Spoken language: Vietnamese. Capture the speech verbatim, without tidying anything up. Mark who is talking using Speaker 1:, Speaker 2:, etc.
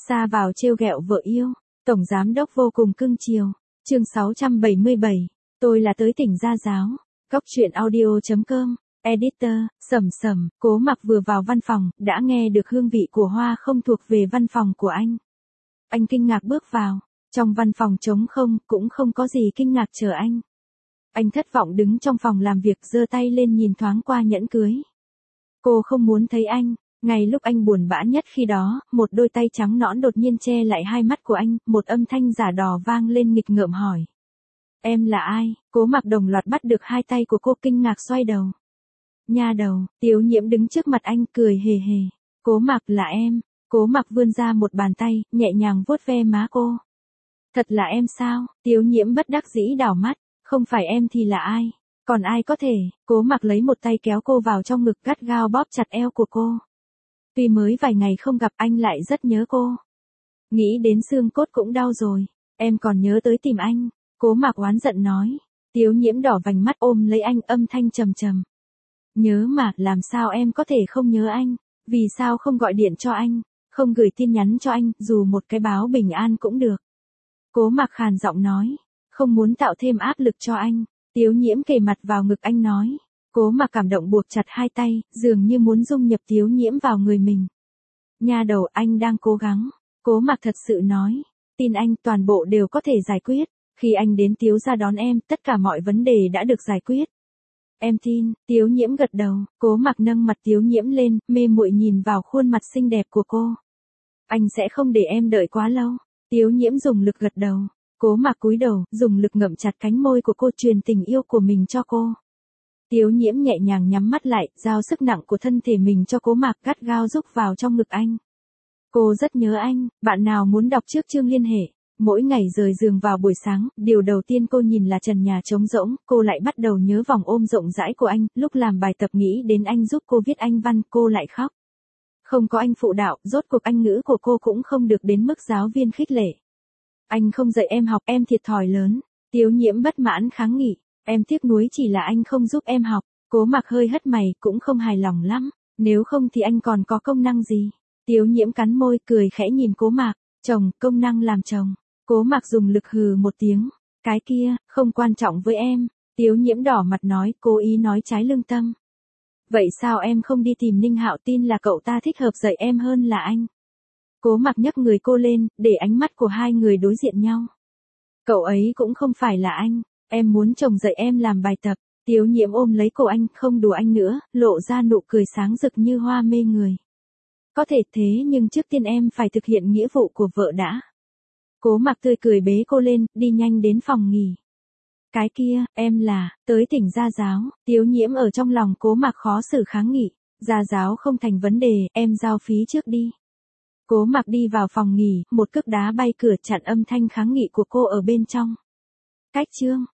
Speaker 1: Xa vào trêu ghẹo vợ yêu, tổng giám đốc vô cùng cưng chiều. Chương sáu trăm bảy mươi bảy, tôi là tới tỉnh gia giáo. Góc truyện audio chấm com, editor, Sầm Sầm. Cố Mặc vừa vào văn phòng, đã nghe được hương vị của hoa không thuộc về văn phòng của anh. Anh kinh ngạc bước vào, trong văn phòng trống không, cũng không có gì kinh ngạc chờ anh. Anh thất vọng đứng trong phòng làm việc, giơ tay lên nhìn thoáng qua nhẫn cưới. Cô không muốn thấy anh. Ngay lúc anh buồn bã nhất khi đó, một đôi tay trắng nõn đột nhiên che lại hai mắt của anh, một âm thanh giả đò vang lên nghịch ngợm hỏi. Em là ai? Cố Mặc đồng loạt bắt được hai tay của cô, kinh ngạc xoay đầu. Nha đầu, Tiếu Nhiễm đứng trước mặt anh cười hề hề. Cố Mặc là em. Cố Mặc vươn ra một bàn tay, nhẹ nhàng vuốt ve má cô. Thật là em sao? Tiếu Nhiễm bất đắc dĩ đảo mắt. Không phải em thì là ai? Còn ai có thể? Cố Mặc lấy một tay kéo cô vào trong ngực, gắt gao bóp chặt eo của cô. Tuy mới vài ngày không gặp, anh lại rất nhớ cô. Nghĩ đến xương cốt cũng đau rồi. Em còn nhớ tới tìm anh. Cố Mặc oán giận nói. Tiếu Nhiễm đỏ vành mắt ôm lấy anh, âm thanh trầm trầm. Nhớ mà, làm sao em có thể không nhớ anh? Vì sao không gọi điện cho anh? Không gửi tin nhắn cho anh, dù một cái báo bình an cũng được. Cố Mặc khàn giọng nói. Không muốn tạo thêm áp lực cho anh. Tiếu Nhiễm kề mặt vào ngực anh nói. Cố Mặc cảm động buộc chặt hai tay, dường như muốn dung nhập Tiếu Nhiễm vào người mình. Nha đầu, anh đang cố gắng. Cố Mặc thật sự nói. Tin anh, toàn bộ đều có thể giải quyết. Khi anh đến Tiếu gia đón em, tất cả mọi vấn đề đã được giải quyết. Em tin. Tiếu Nhiễm gật đầu. Cố Mặc nâng mặt Tiếu Nhiễm lên, mê muội nhìn vào khuôn mặt xinh đẹp của cô. Anh sẽ không để em đợi quá lâu. Tiếu Nhiễm dùng lực gật đầu. Cố Mặc cúi đầu, dùng lực ngậm chặt cánh môi của cô, truyền tình yêu của mình cho cô. Tiếu Nhiễm nhẹ nhàng nhắm mắt lại, giao sức nặng của thân thể mình cho Cố Mặc, gắt gao rúc vào trong ngực anh. Cô rất nhớ anh. Bạn nào muốn đọc trước chương liên hệ. Mỗi ngày rời giường vào buổi sáng, điều đầu tiên cô nhìn là trần nhà trống rỗng, cô lại bắt đầu nhớ vòng ôm rộng rãi của anh, lúc làm bài tập nghĩ đến anh giúp cô viết anh văn, cô lại khóc. Không có anh phụ đạo, rốt cuộc Anh ngữ của cô cũng không được đến mức giáo viên khích lệ. Anh không dạy em học, em thiệt thòi lớn. Tiếu Nhiễm bất mãn kháng nghị. Em tiếc nuối chỉ là anh không giúp em học. Cố Mặc hơi hất mày, cũng không hài lòng lắm. Nếu không thì anh còn có công năng gì? Tiếu Nhiễm cắn môi, cười khẽ nhìn Cố Mặc. Chồng, công năng làm chồng. Cố Mặc dùng lực hừ một tiếng. Cái kia, không quan trọng với em. Tiếu Nhiễm đỏ mặt nói, cố ý nói trái lương tâm. Vậy sao em không đi tìm Ninh Hạo, tin là cậu ta thích hợp dạy em hơn là anh? Cố Mặc nhấc người cô lên, để ánh mắt của hai người đối diện nhau. Cậu ấy cũng không phải là anh. Em muốn chồng dạy em làm bài tập. Tiếu Nhiễm ôm lấy cổ anh, không đùa anh nữa, lộ ra nụ cười sáng rực như hoa mê người. Có thể thế nhưng trước tiên em phải thực hiện nghĩa vụ của vợ đã. Cố Mặc tươi cười bế cô lên, đi nhanh đến phòng nghỉ. Cái kia, em là, tới tỉnh gia giáo. Tiếu Nhiễm ở trong lòng Cố Mặc khó xử kháng nghị. Gia giáo không thành vấn đề, em giao phí trước đi. Cố Mặc đi vào phòng nghỉ, một cước đá bay cửa chặn âm thanh kháng nghị của cô ở bên trong. Cách chương.